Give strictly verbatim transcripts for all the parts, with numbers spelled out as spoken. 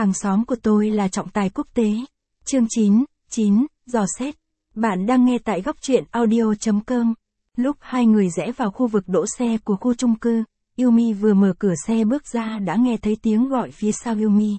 Hàng xóm của tôi là trọng tài quốc tế. Chương chín, chín, dò xét. Bạn đang nghe tại góc truyện audio chấm com. Lúc hai người rẽ vào khu vực đỗ xe của khu chung cư, Yumi vừa mở cửa xe bước ra đã nghe thấy tiếng gọi phía sau Yumi.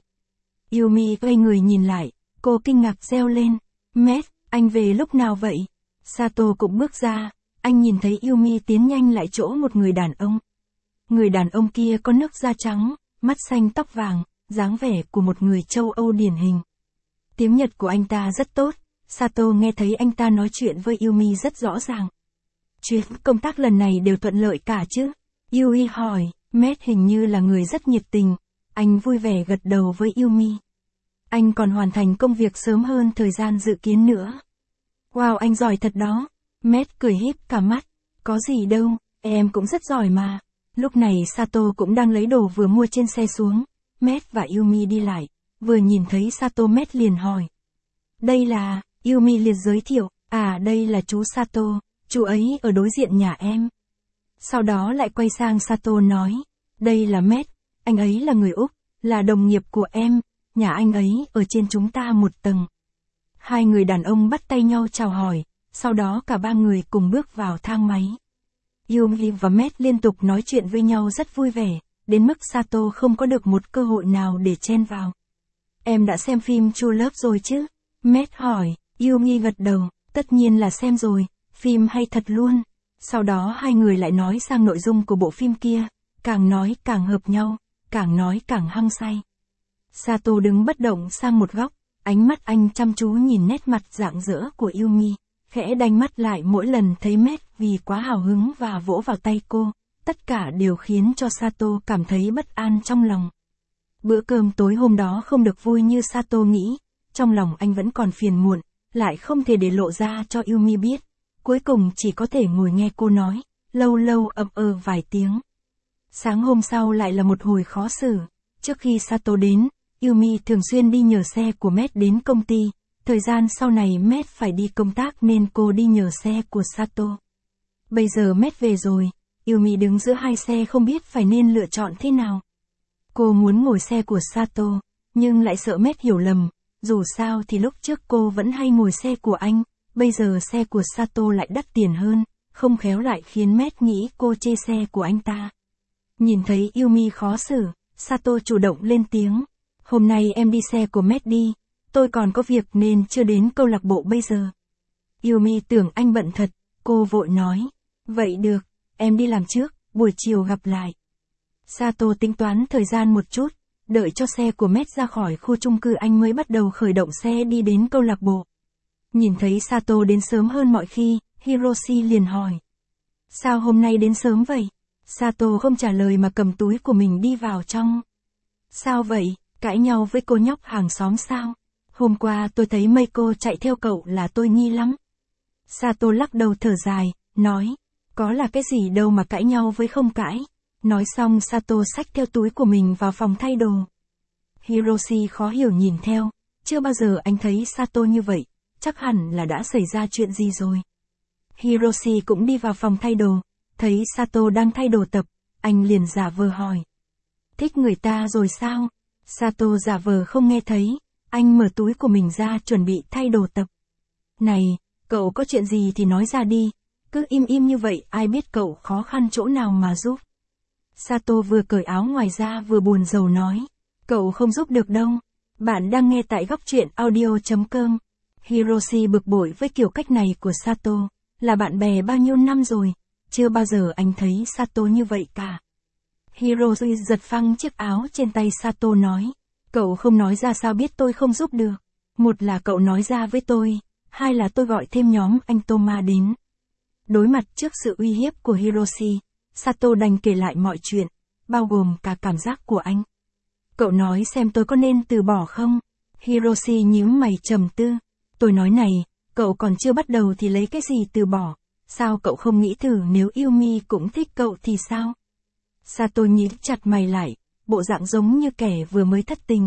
Yumi quay người nhìn lại, cô kinh ngạc reo lên. Matt, anh về lúc nào vậy? Sato cũng bước ra, anh nhìn thấy Yumi tiến nhanh lại chỗ một người đàn ông. Người đàn ông kia có nước da trắng, mắt xanh tóc vàng, dáng vẻ của một người châu Âu điển hình. Tiếng Nhật của anh ta rất tốt, Sato nghe thấy anh ta nói chuyện với Yumi rất rõ ràng. Chuyến công tác lần này đều thuận lợi cả chứ? Yui hỏi, Matt hình như là người rất nhiệt tình, anh vui vẻ gật đầu với Yumi. Anh còn hoàn thành công việc sớm hơn thời gian dự kiến nữa. Wow, anh giỏi thật đó. Matt cười híp cả mắt. Có gì đâu, em cũng rất giỏi mà. Lúc này Sato cũng đang lấy đồ vừa mua trên xe xuống. Matt và Yumi đi lại. Vừa nhìn thấy Sato, Matt liền hỏi. Đây là, Yumi liền giới thiệu. À, đây là chú Sato, chú ấy ở đối diện nhà em. Sau đó lại quay sang Sato nói. Đây là Matt, anh ấy là người Úc, là đồng nghiệp của em. Nhà anh ấy ở trên chúng ta một tầng. Hai người đàn ông bắt tay nhau chào hỏi, sau đó cả ba người cùng bước vào thang máy. Yumi và Matt liên tục nói chuyện với nhau rất vui vẻ, đến mức Sato không có được một cơ hội nào để chen vào. Em đã xem phim True Love rồi chứ? Matt hỏi, Yumi gật đầu, tất nhiên là xem rồi, phim hay thật luôn. Sau đó hai người lại nói sang nội dung của bộ phim kia, càng nói càng hợp nhau, càng nói càng hăng say. Sato đứng bất động sang một góc, ánh mắt anh chăm chú nhìn nét mặt rạng rỡ của Yumi, khẽ đanh mắt lại mỗi lần thấy Matt vì quá hào hứng và vỗ vào tay cô, tất cả đều khiến cho Sato cảm thấy bất an trong lòng. Bữa cơm tối hôm đó không được vui như Sato nghĩ, trong lòng anh vẫn còn phiền muộn, lại không thể để lộ ra cho Yumi biết, cuối cùng chỉ có thể ngồi nghe cô nói, lâu lâu ậm ờ vài tiếng. Sáng hôm sau lại là một hồi khó xử, trước khi Sato đến, Yumi thường xuyên đi nhờ xe của Matt đến công ty, thời gian sau này Matt phải đi công tác nên cô đi nhờ xe của Sato. Bây giờ Matt về rồi, Yumi đứng giữa hai xe không biết phải nên lựa chọn thế nào. Cô muốn ngồi xe của Sato, nhưng lại sợ Matt hiểu lầm, dù sao thì lúc trước cô vẫn hay ngồi xe của anh, bây giờ xe của Sato lại đắt tiền hơn, không khéo lại khiến Matt nghĩ cô chê xe của anh ta. Nhìn thấy Yumi khó xử, Sato chủ động lên tiếng. Hôm nay em đi xe của Matt đi, tôi còn có việc nên chưa đến câu lạc bộ bây giờ. Yumi tưởng anh bận thật, cô vội nói. Vậy được, em đi làm trước, buổi chiều gặp lại. Sato tính toán thời gian một chút, đợi cho xe của Matt ra khỏi khu chung cư anh mới bắt đầu khởi động xe đi đến câu lạc bộ. Nhìn thấy Sato đến sớm hơn mọi khi, Hiroshi liền hỏi. Sao hôm nay đến sớm vậy? Sato không trả lời mà cầm túi của mình đi vào trong. Sao vậy? Cãi nhau với cô nhóc hàng xóm sao? Hôm qua tôi thấy Meiko chạy theo cậu là tôi nghi lắm. Sato lắc đầu thở dài, nói, có là cái gì đâu mà cãi nhau với không cãi. Nói xong Sato xách theo túi của mình vào phòng thay đồ. Hiroshi khó hiểu nhìn theo, chưa bao giờ anh thấy Sato như vậy, chắc hẳn là đã xảy ra chuyện gì rồi. Hiroshi cũng đi vào phòng thay đồ, thấy Sato đang thay đồ tập, anh liền giả vờ hỏi. Thích người ta rồi sao? Sato giả vờ không nghe thấy, anh mở túi của mình ra chuẩn bị thay đồ tập. Này, cậu có chuyện gì thì nói ra đi, cứ im im như vậy ai biết cậu khó khăn chỗ nào mà giúp. Sato vừa cởi áo ngoài ra vừa buồn rầu nói, cậu không giúp được đâu. Bạn đang nghe tại góc truyện audio chấm com. Hiroshi bực bội với kiểu cách này của Sato, là bạn bè bao nhiêu năm rồi, chưa bao giờ anh thấy Sato như vậy cả. Hiroshi giật phăng chiếc áo trên tay Sato nói, cậu không nói ra sao biết tôi không giúp được. Một là cậu nói ra với tôi, hai là tôi gọi thêm nhóm anh Toma đến. Đối mặt trước sự uy hiếp của Hiroshi, Sato đành kể lại mọi chuyện, bao gồm cả cảm giác của anh. Cậu nói xem tôi có nên từ bỏ không? Hiroshi nhíu mày trầm tư. Tôi nói này, cậu còn chưa bắt đầu thì lấy cái gì từ bỏ? Sao cậu không nghĩ thử nếu Yumi cũng thích cậu thì sao? Sato nhíu chặt mày lại, bộ dạng giống như kẻ vừa mới thất tình.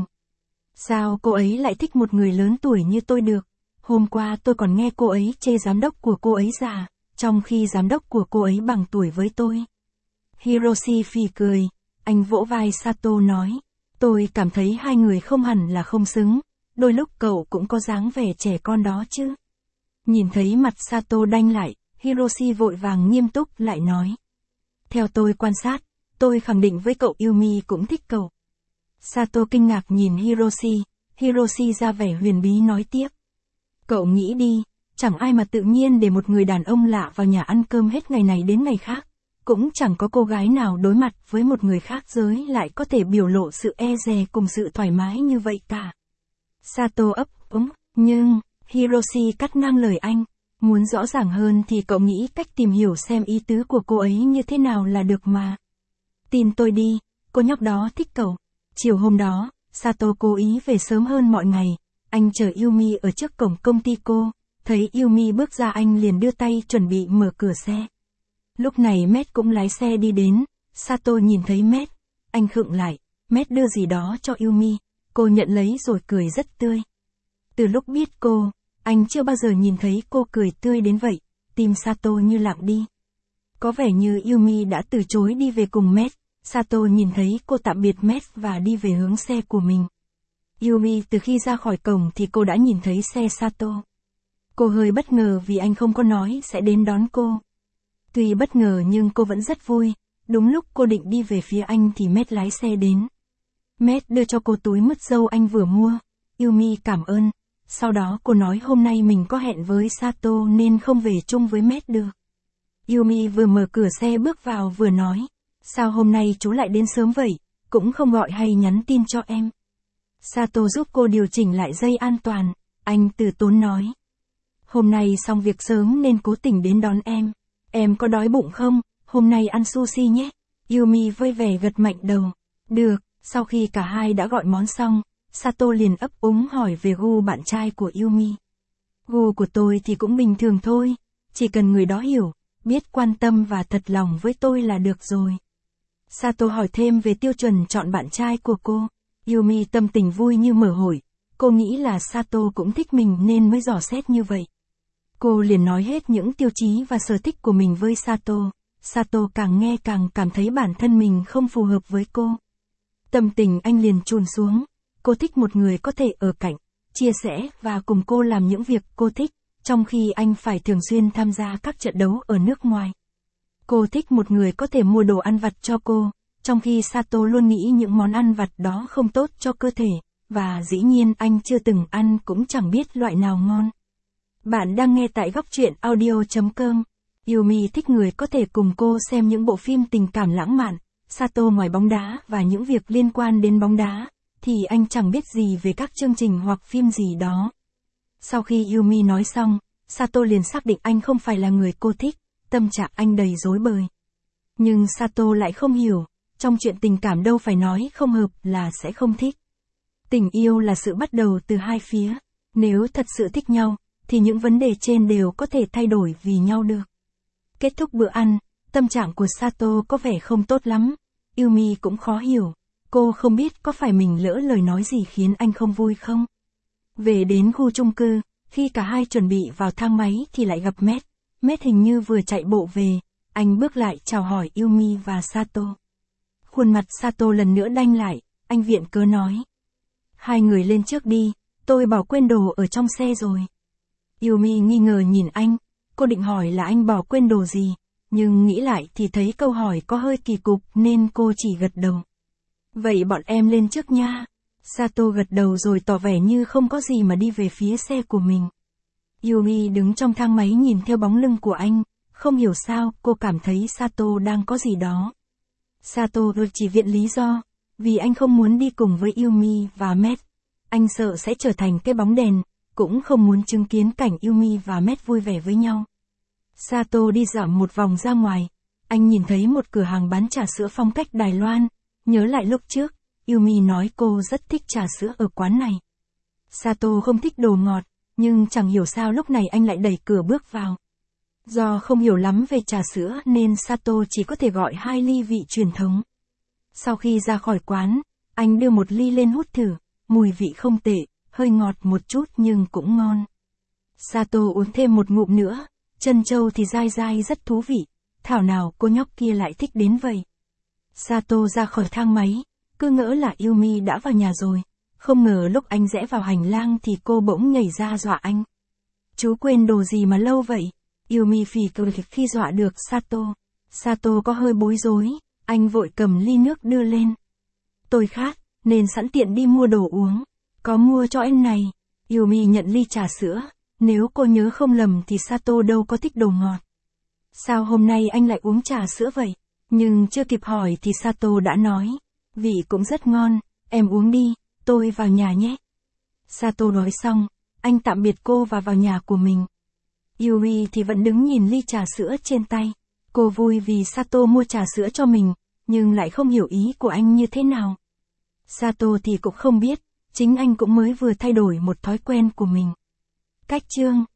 Sao cô ấy lại thích một người lớn tuổi như tôi được? Hôm qua tôi còn nghe cô ấy chê giám đốc của cô ấy già, trong khi giám đốc của cô ấy bằng tuổi với tôi. Hiroshi phì cười, anh vỗ vai Sato nói, Tôi cảm thấy hai người không hẳn là không xứng, đôi lúc cậu cũng có dáng vẻ trẻ con đó chứ. Nhìn thấy mặt Sato đanh lại, Hiroshi vội vàng nghiêm túc lại nói. Theo tôi quan sát, tôi khẳng định với cậu Yumi cũng thích cậu. Sato kinh ngạc nhìn Hiroshi, Hiroshi ra vẻ huyền bí nói tiếp. Cậu nghĩ đi, chẳng ai mà tự nhiên để một người đàn ông lạ vào nhà ăn cơm hết ngày này đến ngày khác. Cũng chẳng có cô gái nào đối mặt với một người khác giới lại có thể biểu lộ sự e dè cùng sự thoải mái như vậy cả. Sato ấp úng, nhưng, Hiroshi cắt ngang lời anh. Muốn rõ ràng hơn thì cậu nghĩ cách tìm hiểu xem ý tứ của cô ấy như thế nào là được mà. Tin tôi đi, cô nhóc đó thích cậu. Chiều hôm đó, Sato cố ý về sớm hơn mọi ngày. Anh chờ Yumi ở trước cổng công ty cô. Thấy Yumi bước ra anh liền đưa tay chuẩn bị mở cửa xe. Lúc này Matt cũng lái xe đi đến. Sato nhìn thấy Matt. Anh khựng lại. Matt đưa gì đó cho Yumi. Cô nhận lấy rồi cười rất tươi. Từ lúc biết cô, anh chưa bao giờ nhìn thấy cô cười tươi đến vậy. Tim Sato như lặng đi. Có vẻ như Yumi đã từ chối đi về cùng Matt. Sato nhìn thấy cô tạm biệt Matt và đi về hướng xe của mình. Yumi từ khi ra khỏi cổng thì cô đã nhìn thấy xe Sato. Cô hơi bất ngờ vì anh không có nói sẽ đến đón cô. Tuy bất ngờ nhưng cô vẫn rất vui. Đúng lúc cô định đi về phía anh thì Matt lái xe đến. Matt đưa cho cô túi mứt dâu anh vừa mua. Yumi cảm ơn. Sau đó cô nói hôm nay mình có hẹn với Sato nên không về chung với Matt được. Yumi vừa mở cửa xe bước vào vừa nói. Sao hôm nay chú lại đến sớm vậy, cũng không gọi hay nhắn tin cho em. Sato giúp cô điều chỉnh lại dây an toàn. Anh từ tốn nói. Hôm nay xong việc sớm nên cố tình đến đón em. Em có đói bụng không? Hôm nay ăn sushi nhé. Yumi vui vẻ gật mạnh đầu. Được, sau khi cả hai đã gọi món xong, Sato liền ấp úng hỏi về gu bạn trai của Yumi. Gu của tôi thì cũng bình thường thôi, chỉ cần người đó hiểu, biết quan tâm và thật lòng với tôi là được rồi. Sato hỏi thêm về tiêu chuẩn chọn bạn trai của cô. Yumi tâm tình vui như mở hội. Cô nghĩ là Sato cũng thích mình nên mới dò xét như vậy. Cô liền nói hết những tiêu chí và sở thích của mình với Sato. Sato càng nghe càng cảm thấy bản thân mình không phù hợp với cô. Tâm tình anh liền chùn xuống. Cô thích một người có thể ở cạnh, chia sẻ và cùng cô làm những việc cô thích, trong khi anh phải thường xuyên tham gia các trận đấu ở nước ngoài. Cô thích một người có thể mua đồ ăn vặt cho cô, trong khi Sato luôn nghĩ những món ăn vặt đó không tốt cho cơ thể, và dĩ nhiên anh chưa từng ăn cũng chẳng biết loại nào ngon. Bạn đang nghe tại góc truyện audio chấm com. Yumi thích người có thể cùng cô xem những bộ phim tình cảm lãng mạn. Sato ngoài bóng đá và những việc liên quan đến bóng đá, thì anh chẳng biết gì về các chương trình hoặc phim gì đó. Sau khi Yumi nói xong, Sato liền xác định anh không phải là người cô thích, tâm trạng anh đầy rối bời. Nhưng Sato lại không hiểu, trong chuyện tình cảm đâu phải nói không hợp là sẽ không thích. Tình yêu là sự bắt đầu từ hai phía, nếu thật sự thích nhau, thì những vấn đề trên đều có thể thay đổi vì nhau được. Kết thúc bữa ăn, tâm trạng của Sato có vẻ không tốt lắm. Yumi cũng khó hiểu, cô không biết có phải mình lỡ lời nói gì khiến anh không vui không. Về đến khu chung cư, khi cả hai chuẩn bị vào thang máy thì lại gặp Matt. Matt hình như vừa chạy bộ về, anh bước lại chào hỏi Yumi và Sato. Khuôn mặt Sato lần nữa đanh lại, anh viện cớ nói. Hai người lên trước đi, tôi bỏ quên đồ ở trong xe rồi. Yumi nghi ngờ nhìn anh, cô định hỏi là anh bỏ quên đồ gì, nhưng nghĩ lại thì thấy câu hỏi có hơi kỳ cục nên cô chỉ gật đầu. Vậy bọn em lên trước nha. Sato gật đầu rồi tỏ vẻ như không có gì mà đi về phía xe của mình. Yumi đứng trong thang máy nhìn theo bóng lưng của anh, không hiểu sao cô cảm thấy Sato đang có gì đó. Sato chỉ viện lý do, vì anh không muốn đi cùng với Yumi và Matt. Anh sợ sẽ trở thành cái bóng đèn, cũng không muốn chứng kiến cảnh Yumi và Matt vui vẻ với nhau. Sato đi dạo một vòng ra ngoài, anh nhìn thấy một cửa hàng bán trà sữa phong cách Đài Loan, nhớ lại lúc trước, Yumi nói cô rất thích trà sữa ở quán này. Sato không thích đồ ngọt, nhưng chẳng hiểu sao lúc này anh lại đẩy cửa bước vào. Do không hiểu lắm về trà sữa nên Sato chỉ có thể gọi hai ly vị truyền thống. Sau khi ra khỏi quán, anh đưa một ly lên hút thử, mùi vị không tệ, hơi ngọt một chút nhưng cũng ngon. Sato uống thêm một ngụm nữa, trân châu thì dai dai rất thú vị, thảo nào cô nhóc kia lại thích đến vậy. Sato ra khỏi thang máy, cứ ngỡ là Yumi đã vào nhà rồi. Không ngờ lúc anh rẽ vào hành lang thì cô bỗng nhảy ra dọa anh. Chú quên đồ gì mà lâu vậy? Yumi phì cười khi dọa được Sato. Sato có hơi bối rối, anh vội cầm ly nước đưa lên. Tôi khát, nên sẵn tiện đi mua đồ uống. Có mua cho em này. Yumi nhận ly trà sữa. Nếu cô nhớ không lầm thì Sato đâu có thích đồ ngọt. Sao hôm nay anh lại uống trà sữa vậy? Nhưng chưa kịp hỏi thì Sato đã nói. Vị cũng rất ngon, em uống đi, tôi vào nhà nhé. Sato nói xong, anh tạm biệt cô và vào nhà của mình. Yui thì vẫn đứng nhìn ly trà sữa trên tay. Cô vui vì Sato mua trà sữa cho mình, nhưng lại không hiểu ý của anh như thế nào. Sato thì cũng không biết, chính anh cũng mới vừa thay đổi một thói quen của mình. Cách chương